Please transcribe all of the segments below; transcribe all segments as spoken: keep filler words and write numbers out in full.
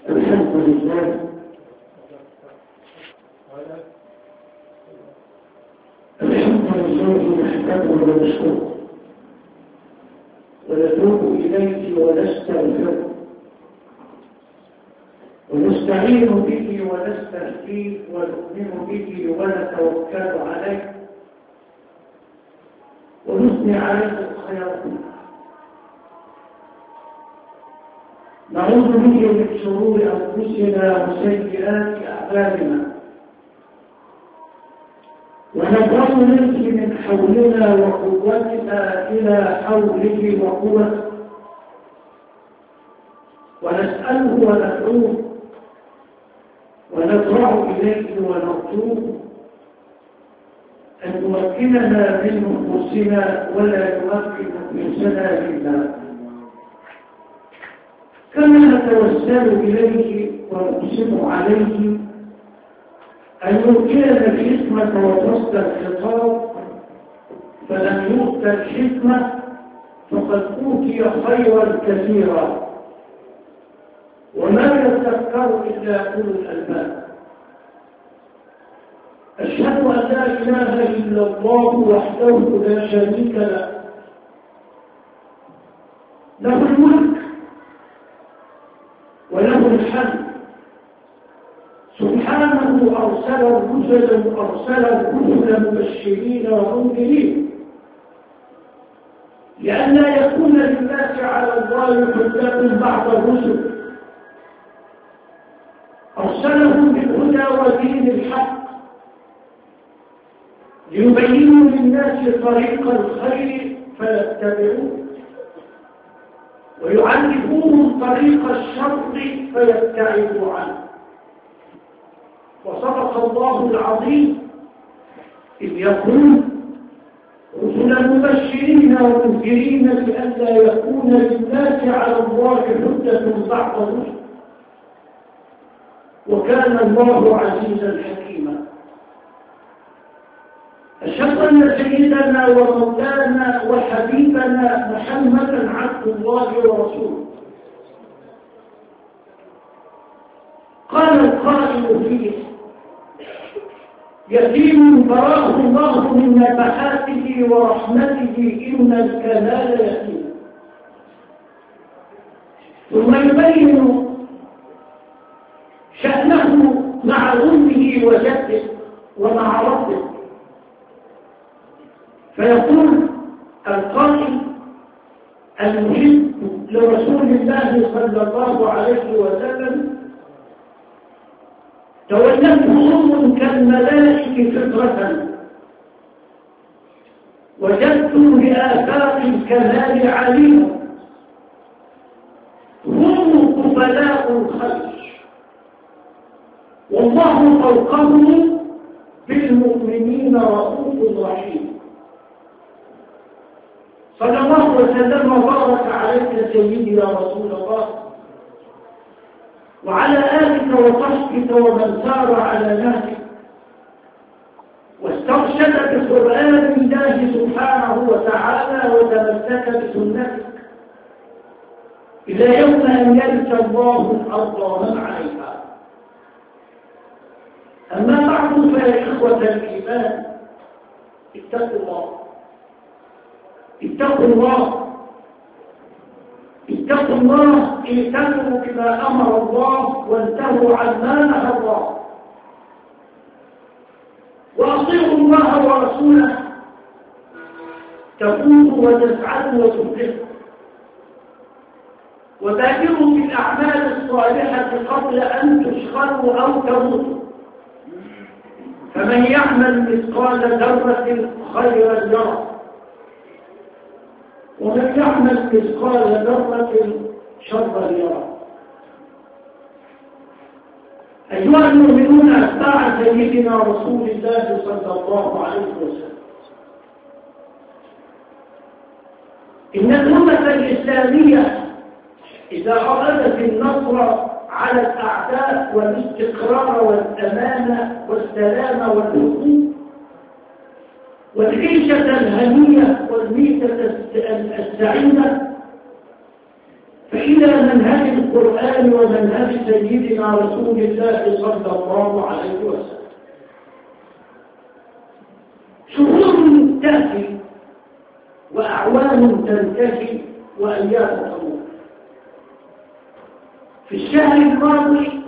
الحمد لله الحمد لله نحمده ونشكره ونتوب إليه ونستغفره ونستعين به ونستهديه ونؤمن به ونتوكل عليه ونثني عليه الخير. نعوذ به من شرور أنفسنا وسيئات أعمالنا ونبرأ منه من حولنا وقوتنا إلى حوله وقوته ونسأله وندعوه ونضرع إليه ونرجوه أن يمكننا من نفوسنا ولا يمكن نفوسنا لله، كما نتوسل إليه ونقسم عليه أن يؤتينا الحكمة وفصل الخطاب، فلم يؤت الحكمة فقد أوتي خيرا كثيرا وما يذكر إلا أولو الألباب. أشهد أن لا إله إلا الله وحده لا شريك له، له الملك وله الحمد. سبحانه أرسل الرسل أرسل الرسل مبشرين ومنذرين لئلا يكون للناس على الله حجة بعد الرسل. أرسلهم بالهدى ودين الحق ليبينوا للناس طريق الخير فيتبعوه ويعلموهم طريق الشر فيبتعدوا عنه. وصدق الله العظيم إذ يقول رسلا مبشرين ومنذرين لئلا يكون للناس على الله حجة بعد الرسل، وكان الله عزيزا حكيما. أشهد أن سيدنا ومولانا وحبيبنا محمدا عبد الله ورسوله. قال القائل فيه: يتيم براه الله من نفحاته ورحمته إن الكمال يتيم. ثم يبين شأنه مع أمه وجده ومع ربه، فيقول القائل المحب لرسول الله صلى الله عليه وسلم: تولته أم كالملائك فطرة وجدت بآفاق الكمال عليم، هم قبلاء الخلق والله فوقهم بالمؤمنين رؤوف رحيم. صلى الله وسلم وبارك عليك سيدي يا رسول الله، وعلى آلك وصحبك ومن سار على نهجك واسترشد بقرآن الله سبحانه وتعالى وتمسك بسنتك إلى يوم أن يرث الله الأرض ومن عليها. أما بعد فيا إخوة الإيمان، اتقوا الله اتقوا الله اتقوا الله ائتمروا بما أمر الله وانتهوا عن ما نهى الله، وأطيعوا الله ورسوله تفوزوا وتسعدوا وتفلحوا. وبادروا بالأعمال الصالحة قبل أن تشغلوا أو تموتوا، فمن يعمل مثقال ذرة خيرا يره ومن يعمل مثقال ذرة شرا يره. أيها المؤمنون أتباع سيدنا رسول الله صلى الله عليه وسلم، إن الأمة الإسلامية إذا أرادت النصر على الأعداء والاستقرار والأمانة والسلام والحقوق والعيشة الهنية والميتة السعيدة فإلى منهج القرآن ومنهج سيدنا رسول الله صلى الله عليه وسلم. شهور تأتي وأعوام تنتهي وأيام تمر. في الشهر الماضي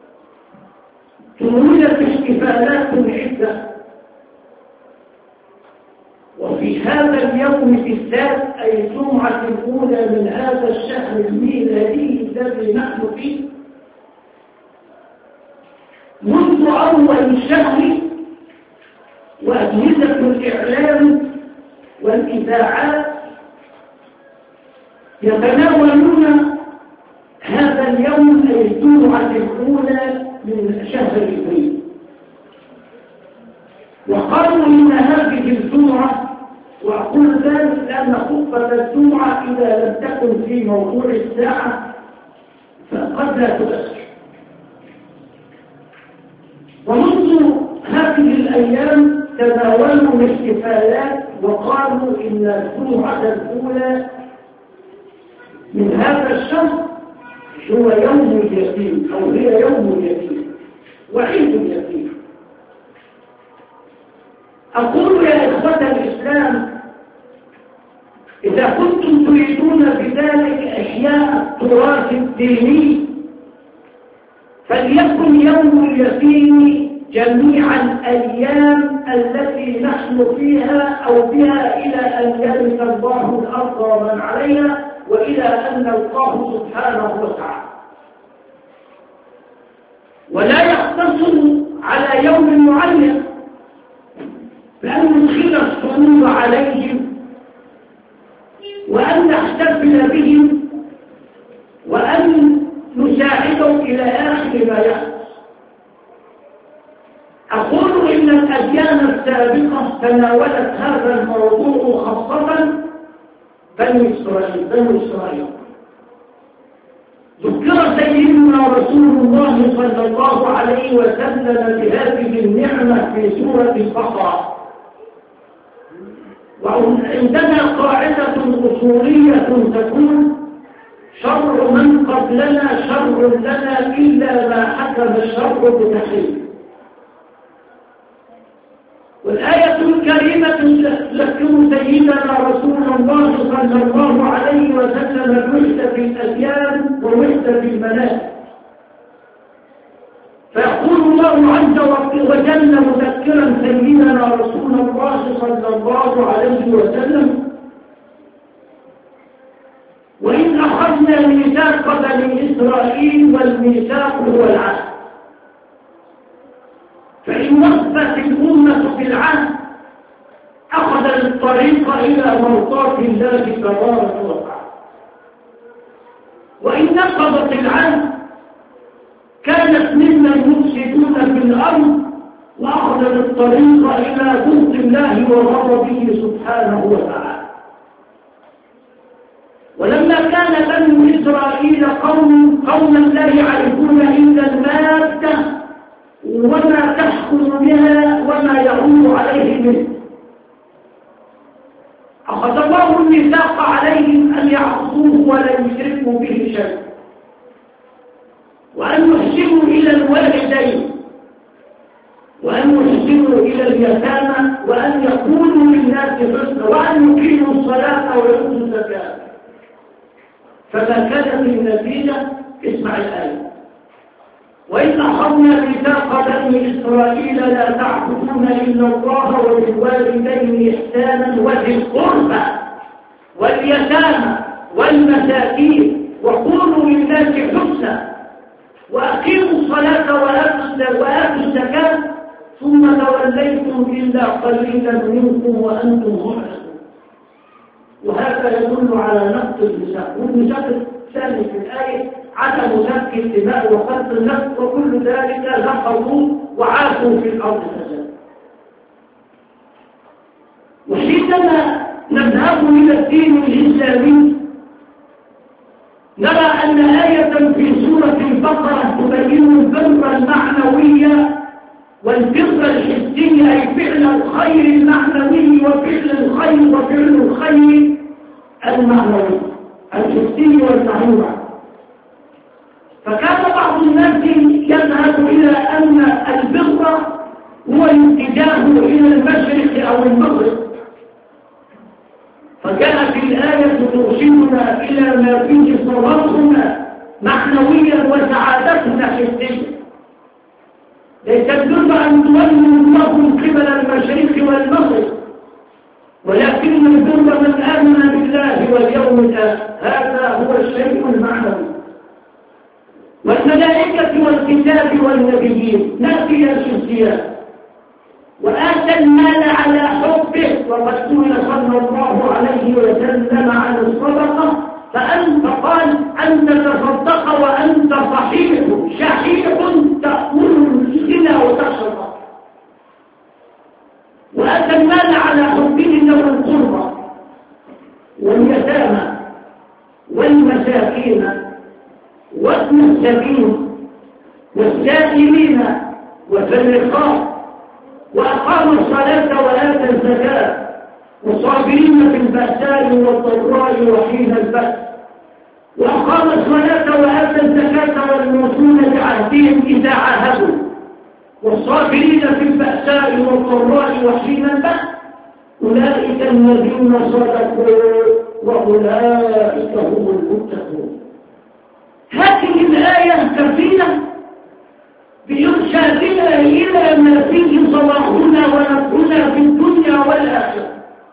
تمولت احتفالات عدة، وفي هذا اليوم بالذات أي الجمعة الأولى من هذا الشهر الميلادي الذي نحن فيه، منذ أول الشهر وأجهزة الإعلام والإذاعات يتناولون هذا اليوم أي الجمعة الأولى من شهر إبريل، وقالوا إن هذه الجمعة، وأقول ذلك لأن خطبة الجمعة إذا لم تكن في موضوع الساعة فقد لا تؤثر. ومنذ هذه الأيام تناولوا الاحتفالات وقالوا إن الجمعة الأولى من هذا الشهر هو يوم اليتيم أو هي يوم اليتيم وعيد اليتيم. أقول يا إخوة الإسلام، إذا كنتم تريدون بذلك إحياء التراث الديني فليكن يوم اليتيم جميع الأيام التي نحن فيها أو بها إلى أن يرث الله الأرض ومن عليها وإلى أن نلقاه سبحانه وتعالى، ولا يقتصر على يوم معين، بأن ندخل السرور عليهم وأن نحتفل بهم وأن نساعدهم إلى آخر ما يحدث. أقول إن الأديان السابقة تناولت هذا الموضوع خاصة بني إسرائيل بني إسرائيل ذكر سيدنا رسول الله صلى الله عليه وسلم بهذه النعمة في سورة البقرة. وعندنا قاعدة أصولية تقول: شر من قبلنا شر لنا إلا ما حكم الشر بتحريم. والآية الكريمة تذكر سيدنا رسول الله صلى الله عليه وسلم الوحدة في الأديان ووحدة في المنازل، فيقول الله عز وجل مذكرا سيدنا رسول الله صلى الله عليه وسلم: وإن أخذنا ميثاق بني إسرائيل والميثاق هو العهد، فإن وقفت الأمة بالعهد أخذ الطريق إلى مرضاة الله تبارك وتعالى، وإن نقضت العهد كانت ممن يفسدون في الأرض وأخذت الطريق إلى بغض الله وغضبه سبحانه وتعالى. ولما كان بنو إسرائيل قوم قوما لا يعرفون إلا المادة وما تحكم بها وما يعود عليه منه، أخذ الله الميثاق عليهم أن يعبدوه ولا يشركوا به شيئا، وأن يحسنوا إلى الوالدين، وأن يحسنوا إلى اليتامى، وأن يقولوا للناس حسنا، وأن يقيموا الصلاة ويؤتوا الزكاة. فما كانت النتيجة؟ اسمع الآية: وإن أخذنا ميثاق بني إسرائيل لا تعبدون إلا الله وبالوالدين إحسانا وذي القربى واليتامى والمساكين وقولوا للناس حسنا وأقيموا الصلاة وآتوا الزكاة ثم توليتم إلا قليلا منكم وأنتم معرضون. وهذا يدل على نقص الميثاق. والميثاق الثاني في الآية عدم سفك الدماء وقتل النفس، وكل ذلك لحظوا وعاشوا في الأرض فسادا. وحينما نذهب إلى الدين الإسلامي نرى أن آية في سورة البقرة تبين البر المعنوي والبر الحسي، أي فعل الخير المعنوي وفعل الخير وفعل الخير المعنوي الحسي والمعنوي. فكان بعض الناس يذهب إلى أن البر هو الاتجاه إلى المشرق أو المغرب، فجاءت الآية ترشدنا إلى ما فيه صلاحنا معنويا وسعادتنا حسيا. ليس البر أن تولوا الله قبل المشرق والمغرب، ولكن البر من آمن بالله واليوم الآخر، هذا هو الشيء المعنوي. والملائكة والكتاب والنبيين نأتي الشمسيات. وآتى المال على حبه، وقد سئل صلى الله عليه وسلم عن الصدقة فأنت قال أنت تصدق وأنت صحيح شحيح تأكل الغنى وتشرب. وآتى المال على حبه ذوي القربى واليتامى والمساكين وابن السبيل والسائلين وفي الرقاب، وأقام الصلاة وآتى الزكاة، والصابرين في البأساء والضراء وحين البأس، وأقام الصلاة وآتى الزكاة والموفون بعهدهم إذا عاهدوا، والصابرين في البأساء والضراء وحين البأس، أولئك الذين صدقوا وأولئك هم المتقون. هذه الآية كفيلة بإرشادنا إلى ما فيه صلاحنا ونفعنا في الدنيا والآخرة.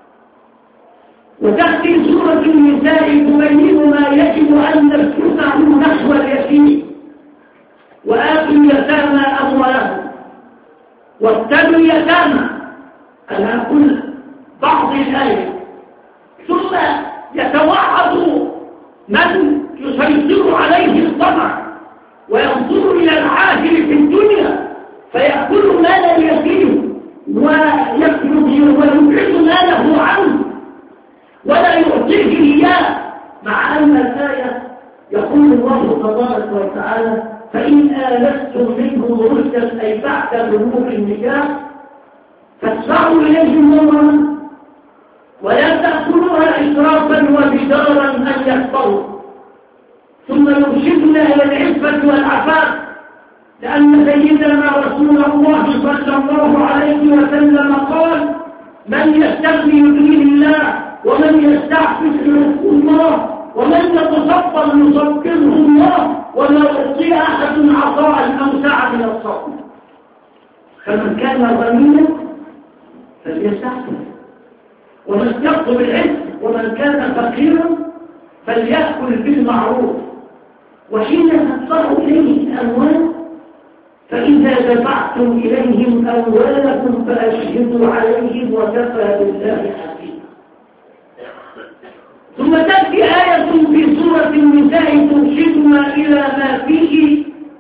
وتأتي سورة النساء تبين ما يجب أن نسلكه نحو اليتيم. وآتوا اليتامى أموالهم وابتلوا اليتامى على كل بعض الآية، ثم يتوعد من يسيطر عليه الطمع وينظر إلى العاجل في الدنيا فيأكل مال اليتيم ويبعد ماله عنه ولا يعطيه إياه، مع أن الآية يقول الله تبارك وتعالى فإن آلستم منهم رشدا أي بعد بلوغ النكاح فادفعوا إليهم أمرا ولا تأكلوها إسرافا وبدارا أن يكبروا. ثم يرشدنا إلى العفة والعفاف، لأن سيدنا رسول الله صلى الله عليه وسلم قال من يستغني يغنيه الله ومن يستعفف يعفه الله ومن يتصبر يصبره الله ولا يعطي أحد عطاء أوسع من الصبر. فمن كان غنيا فليستعفف ومن يطلب العز، ومن كان فقيرا فليأكل بالمعروف. وحين تدفع إليه الأموال فإذا دفعتم إليهم أموالكم فأشهدوا عليهم وكفى بالله حسيبا. ثم تأتي آية في سورة النساء ترشدنا إلى ما فيه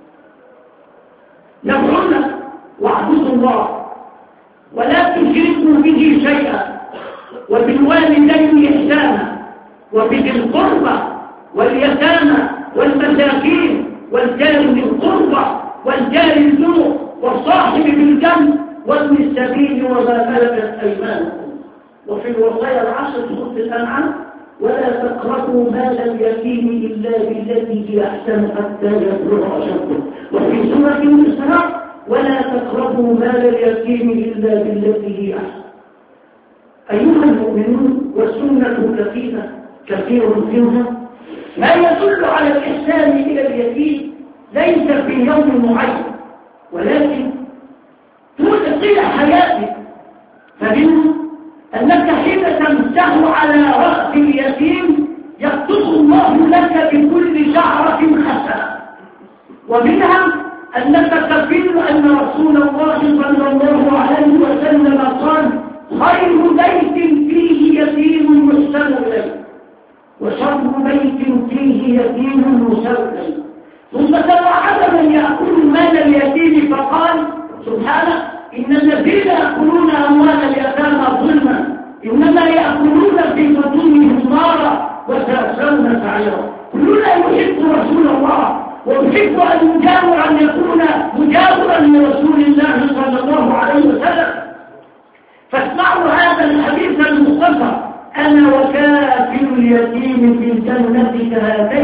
نفعنا واعبدوا الله ولا تشركوا به شيئا وبالوالدين إحسانا وبذي القربى واليتامى والمساكين والجار ذي القربى والجار الجنوب والصاحب بالجنب وابن السبيل وما ملكت أيمانكم. وفي الوصايا العشر سورة الأنعام ولا تقربوا مال اليتيم إلا بالتي هي أحسن حتى يبلغ أشده. وفي سورة الإسراء ولا تقربوا مال اليتيم إلا بالتي هي أحسن. أيها المؤمنون، والسنة كثيرة كثير منها ما يدل على الإحسان إلى اليتيم ليس في يوم معين، ولكن طول حياتك. فمنه أنك حين تمسح على رأس اليتيم يكتب الله لك بكل شعرة حسنة. ومنها أنك تفيد أن رسول الله صلى الله عليه وسلم قال خير بيت فيه يتيم يحسن إليه وشر بيت فيه يتيم يحسن إليه. ثم توعد من يأكل مال اليتيم فقال سبحانه إن الذين يأكلون أموال اليتامى ظلما إنما يأكلون في بطونهم نارا وسيصلون سعيرا. كلنا يحب رسول الله ويحب أن يجاور أن يكون مجاورا لرسول الله صلى الله عليه وسلم. فاسمعوا هذا الحديث المصطفى أنا وكافل اليتيم في الجنة كهاتين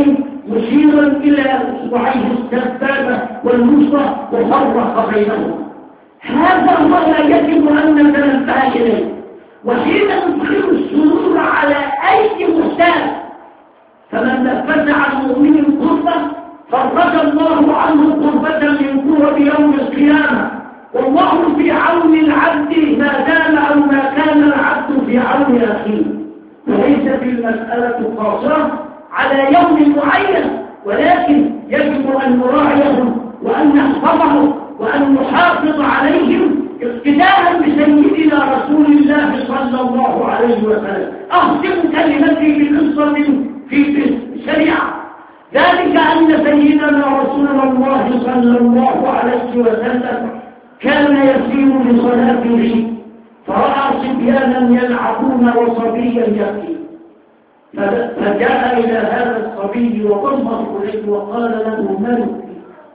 مشيرا إلى إصبعيه السبابة والوسطى وفرق بينهما. هذا هو لا يجب أن نتنبه إليه. وحين ندخل السرور على أي مستاذ فمن نفس عن مؤمن كربة فرج الله عنه كربة من كرب يوم القيامة. والله في عون العبد ما دام أو ما كان العبد في عون أخيه. وليست المسألة قاصرة على يوم معين، ولكن يجب أن نراعيهم وأن نحفظهم وأن نحافظ عليهم اقتداء بسيدنا رسول الله صلى الله عليه وسلم. أختم كلمتي بقصة في الشريعة، ذلك أن سيدنا رسول الله صلى الله عليه وسلم كان يسير لصلاة العيد فرأى صبيانا يلعبون وصبيا يبكي، فجاء إلى هذا الصبي وضمه إليه وقال له ما يبكي؟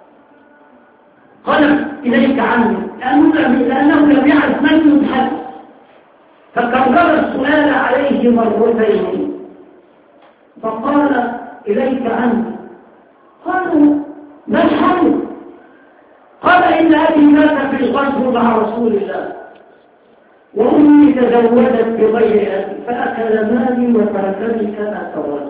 قال إليك عني، لأنه لم يعرف من يتحدث، فكرر السؤال عليه مرتين فقال إليك عني. قالوا ما الحمد؟ قال إن أبي مات في الغزو مع رسول الله وأمي تزوجت بغير أبي فأكل مالي وتركني كما تولى.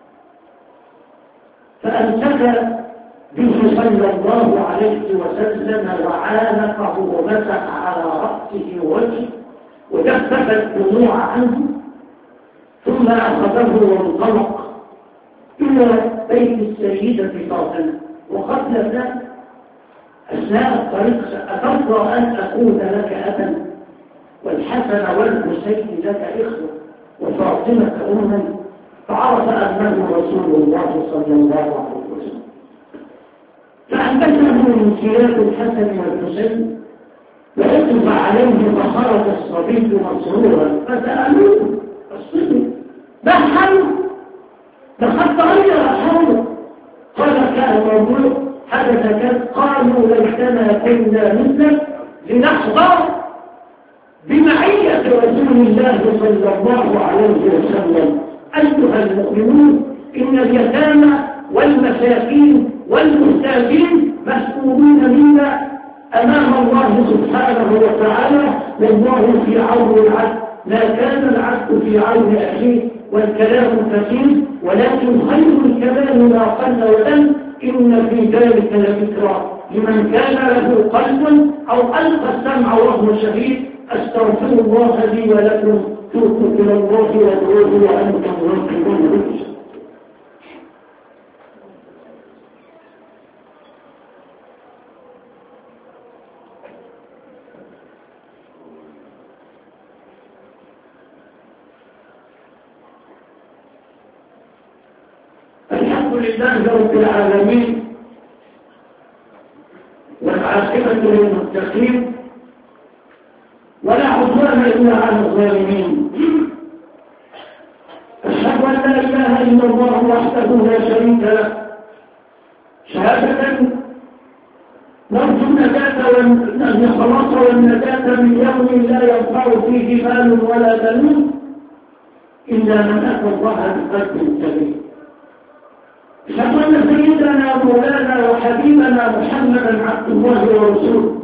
فأمسك به صلى الله عليه وسلم وعانقه ومسح على رأسه ووجهه وجفف الدموع عنه، ثم أخذه وانطلق إلى بيت السيدة فاطمة. وقبل ذلك أثناء الطريق أترضى أن أكون لك أبا والحسن والحسين لك إخوة وفاطمة أما؟ فعرف أنه رسول الله صلى الله عليه وسلم، فأنبته من سياق الحسن والحسين وعطف عليه فخرج الصبي مسرورا. فسألوه الصبي ما حاله؟ لقد تغير حاله. قال كان موضوع حدث كذا. قالوا ليتنا كنا مثلك لنحظى بمعية رسول الله صلى الله عليه وسلم. أيها المؤمنون، إن اليتامى والمساكين والمحتاجين مسؤولون منا أمام الله سبحانه وتعالى، والله في عون العبد ما كان العبد في عون أخيه. والكلام كثير ولكن خير الكلام ما قل ودل. إن في ذلك لذكرى لمن كان له قلب أو ألقى السمع وهو شهيد. أستغفر الله لي ولكم، توبوا إلى الله وادعوه وأنتم موقنون به. الحمد لله رب العالمين، والعاقبة للمتقين، ولا عدوان إلا على الظالمين. أشهد أن لا إله إلا الله وحده لا شريك له شهادة نرجو النجاة والخلاص والنجاة من يوم لا ينفع فيه مال ولا بنون إلا من أتى الله بقلب سليم. أشهد أن سيدنا مولانا وحبيبنا محمدا عبد الله ورسوله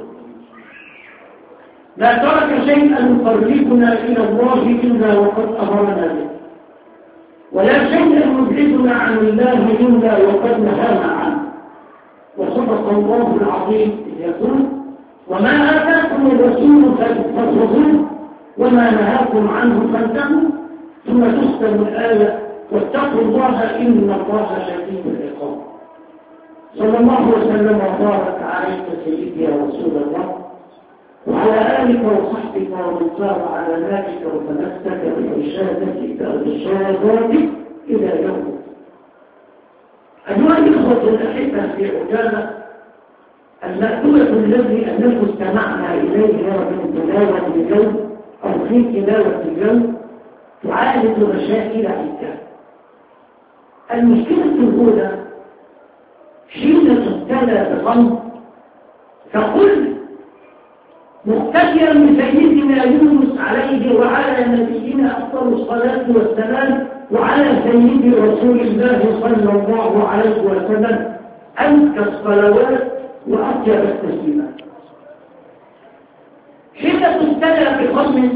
لا ترك شيئا يقربنا إلى الله إلا وقد أمرنا به، ولا شيئا يبعدنا عن الله إلا وقد نهانا عنه. وصدق الله العظيم يقول: وما آتاكم الرسول فخذوه وما نهاكم عنه فانتهوا. ثم تختم الآية: واتقوا الله إن الله شديد العقاب. صلى الله وسلم وبارك عليك سيدي يا رسول الله، وعلى آلك وصحبك ومن سار على ذلك وتمسك بإرشادتك وإرشاداتك إلى يوم. أيها الإخوة الأحبة في عجالة، المأدبة الذي أنه استمعنا إليها من تلاوة اليوم أو في تلاوة اليوم تعالج مشاكل عدة. المشكلة الأولى حين تبتلى بغم فقل مقتديا بسيدنا يونس عليه وعلى نبينا أفضل الصلاة والسلام: وعلى سيد رسول الله صلى الله عليه وسلم أزكى الصلوات وأطيب التسليمات. حين تبتلى بقوم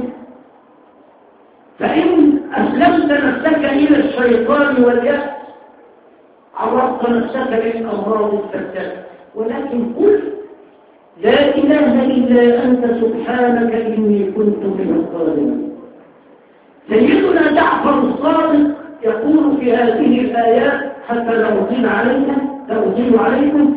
فإن أسلمت نفسك إلى الشيطان واليأس عرضت نفسك للأمراض الفتاة، ولكن قل لا إله إلا أنت سبحانك إني كنت من الظالمين. سيدنا جعفر الصادق يقول في هذه الآيات حتى لا أطيل عليكم لا أطيل عليكم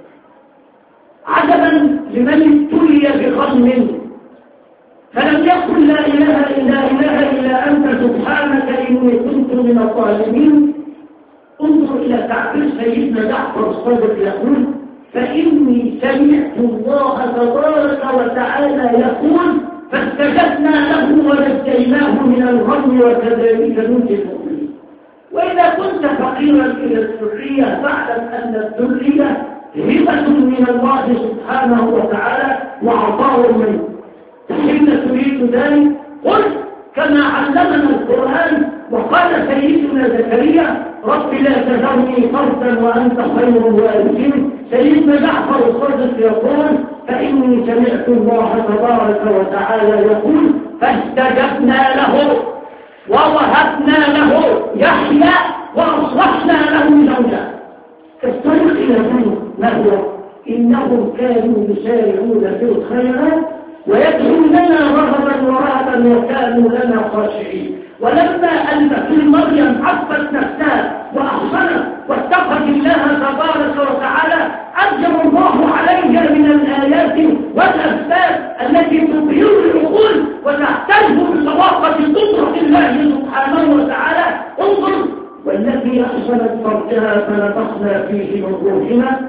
عجبا لمن ابتلي بغم فلم يقل لا إله إلا إله إلا أنت سبحانك إني كنت من الظالمين. انظر إلى تعبير سيدنا جعفر الصادق يقول فإني سمعت الله تبارك وتعالى يقول فاستجبنا له ونجيناه من الغم وكذلك ننجي المؤمنين. وإذا كنت فقيرا إلى الذرية فاعلم أن الذرية هبة من الله سبحانه وتعالى وعطاء منه. حين تريد ذلك قل كما علمنا القرآن وقال سيدنا زكريا رب لا تذرني فردا وأنت خير الوارثين. سيدنا جعفر الصادق يقول فإني سمعت الله تبارك وتعالى يقول فاستجبنا له ووهبنا له يحيى وأصلحنا له زوجا. الطريق إلى ذلك ما هو؟ إنهم كانوا يسارعون في الخيرات ويدعوننا رغبا ورهبا وكانوا لنا خاشعين. ولما أن في مريم عفت نفسها وأحصنت واتقت الله تبارك وتعالى أجر الله عليها من الآيات والأسباب التي تبهر العقول وتحتج بصداقة قدرة الله سبحانه وتعالى. انظر والتي أحصنت فرجها فنفخنا فيه من روحنا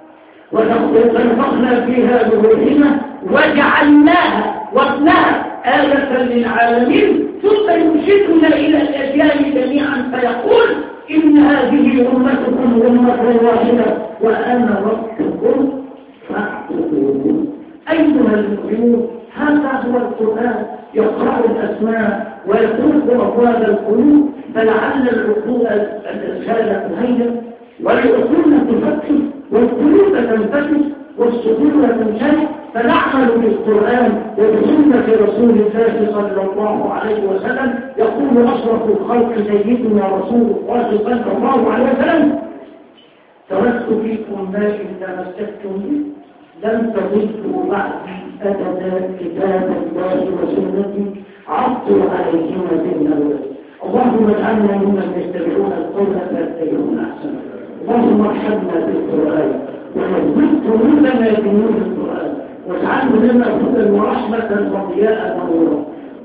ونفخنا فيها من روحنا وجعلناها وابنها آية للعالمين. ثم يرشدنا إلى الأديان جميعا فيقول إن هذه أمتكم أمة واحدة وأنا ربكم فاعبدون. أيها المؤمنون هذا هو القرآن يقرأ الأسماء ويطرق أبواب القلوب فلعل العقول الأذهان تهيأ والعقول تفكر والقلوب تنفتح والصدور تنشرح فنعمل بالقرآن وبسنة رسول الله صلى الله عليه وسلم. يقول أشرف الخلق سيدنا رسول الله صلى الله عليه وسلم تركت فيكم ما إن تمسكتم به لن تضلوا بعدي أبدا كتاب الله وسنتي عضوا عليهما بالنواجذ. اللهم اجعلنا ممن يتبعون القول فيتبعون أحسنه. اللهم ارحمنا بالقرآن ونزل قلوبنا بنور القرآن واجعله لنا هدى ورحمة وضياء ونورا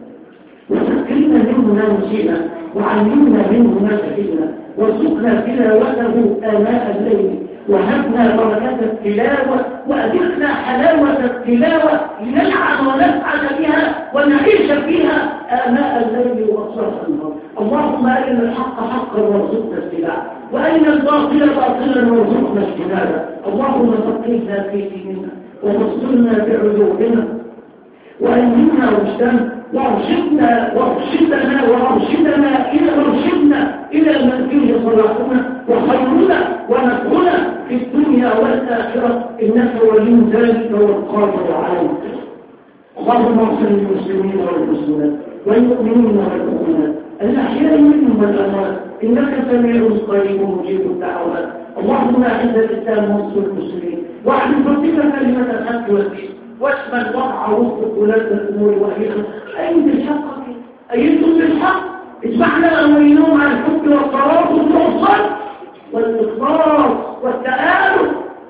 وذكرنا منه ما نسينا وعلمنا منه ما جهلنا وارزقنا تلاوته آناء الليل وهبنا بركة التلاوة وأذقنا حلاوة التلاوة لنلعب ونسعد بها ونعيش فيها آناء الليل وأطراف النهار. اللهم أرنا الحق حقا وارزقنا اتباعه وأرنا الباطل باطلا وارزقنا اجتنابه. اللهم فقهنا في ديننا وبصرنا بعيوبنا وألهمنا رشدنا وارشدنا وارشدنا وارشدنا إلى وارشدنا إلى من فيه صلاحنا وخيرنا ونفعنا في الدنيا والآخرة إنك ولي ذلك والقادر عليه. اللهم اغفر للمسلمين والمسلمات والمؤمنين والمؤمنات الأحياء منهم والأموات إنك سميع قريب مجيب الدعوات. اللهم أعز الإسلام وانصر المسلمين واعلم بك كلمة الحق والدين واشمل وضع وسط ولاة الأمور وأهلها. أين الحق أيدكم بالحق اسمعنا وإنهم عن الحب والصلاة والصلاة والإخلاص والتآلف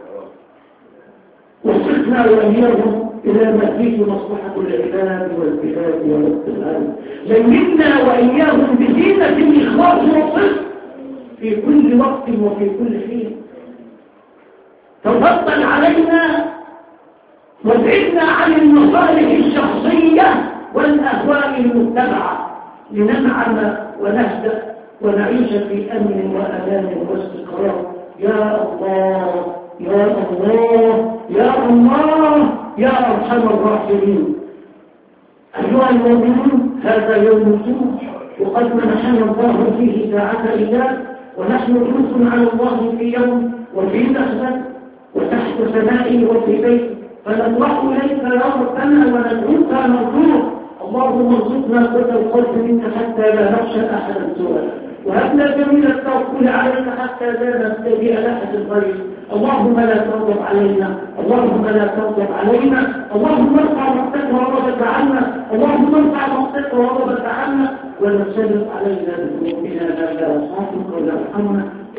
وصلنا وإياهم إلى ما فيه مصلحة العباد والبلاد والابتلاء. زينا وإياهم بزينة الإخلاص والصدق في كل وقت وفي كل حين. تفضل علينا وابعدنا عن المصالح الشخصية والأهواء المتبعة لننعم ونهدأ ونعيش في أمن وأمان واستقرار. يا الله يا الله يا الله يا أرحم الراحمين. أيها المؤمنون هذا يوم الجمعة وقد منحنا الله فيه ساعة إياه، ونحن جلوس على الله في يوم وفي لحظة وتحت سمائه وفي بيت، فنطلع إليك يا ربنا وندعوك نرجوك. اللهم ارزقنا قوة الخوف منك حتى لا نخشى أحدا سواك، وهب لنا جميل التوكل عليك حتى لا نستجيء لأحد الغير. اللهم لا تغضب علينا، اللهم لا تغضب علينا، اللهم ارفع مقتك وغضبك عنا، اللهم ارفع مقتك وغضبك عنا، ولا تسلط علينا بذنوبنا لا يرحمك ولا يرحمنا.